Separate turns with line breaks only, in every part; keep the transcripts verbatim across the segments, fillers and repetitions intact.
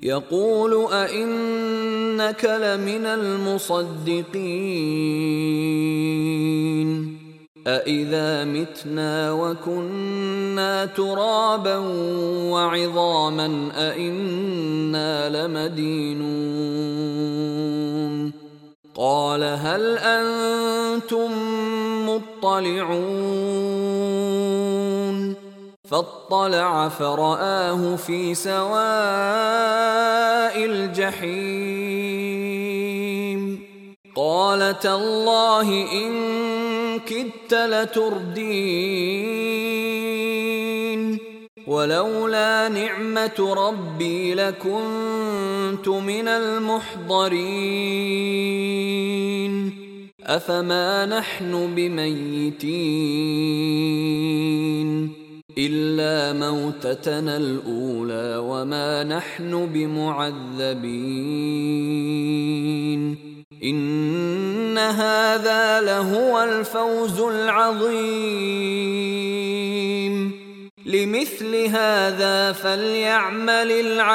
يقول أئنك لمن المصدقين أئذا متنا وكنا ترابا وعظاما أئنا لمدينون قال هل أنتم مطلعون فاطلع فرآه في سواء الجحيم قال تالله إن كدت لتردين ولولا نعمة ربي لكنت من المحضرين أفما نحن بميتين إلا موتتنا الأولى وما نحن بمعذبين إن هذا لهو الفوز العظيم لمثل هذا فليعمل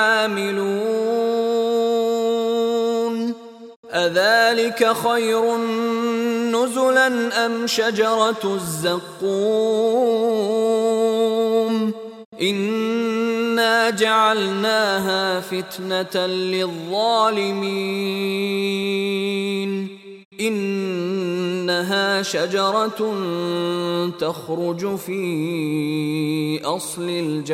العاملون أذلك خير نزلا أم شجرة الزقوم إنا جعلناها فتنة للظالمين إنها شجرة تخرج في أصل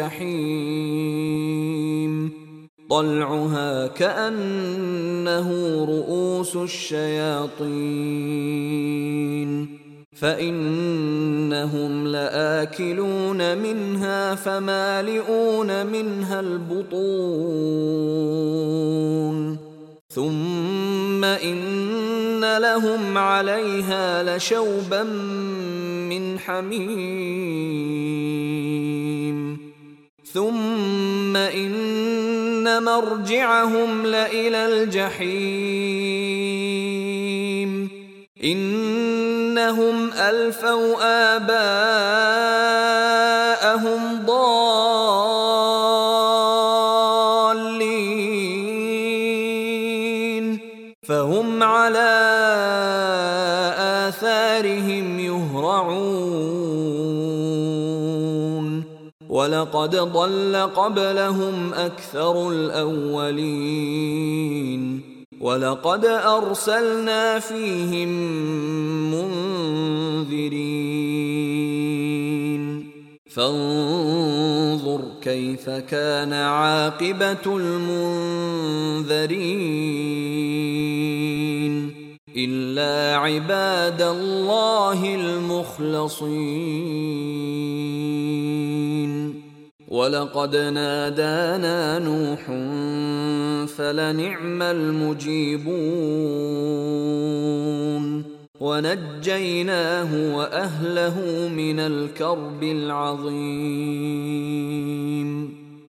الجحيم طلعها كأنه رؤوس الشياطين فإنهم لآكلون منها فمالئون منها البطون ثم إن لهم عليها لشوبا من حميم ثم إن مرجعهم لإلى الجحيم إنهم ألفوا آباءهم ضالين فهم على آثارهم يهرعون ولقد ضل قبلهم أكثر الأولين ولقد أرسلنا فيهم منذرين فانظر كيف كان عاقبة المنذرين إلا عباد الله المخلصين ولقد نادانا نوح فلنعم المجيبون ونجيناه وأهله من الكرب العظيم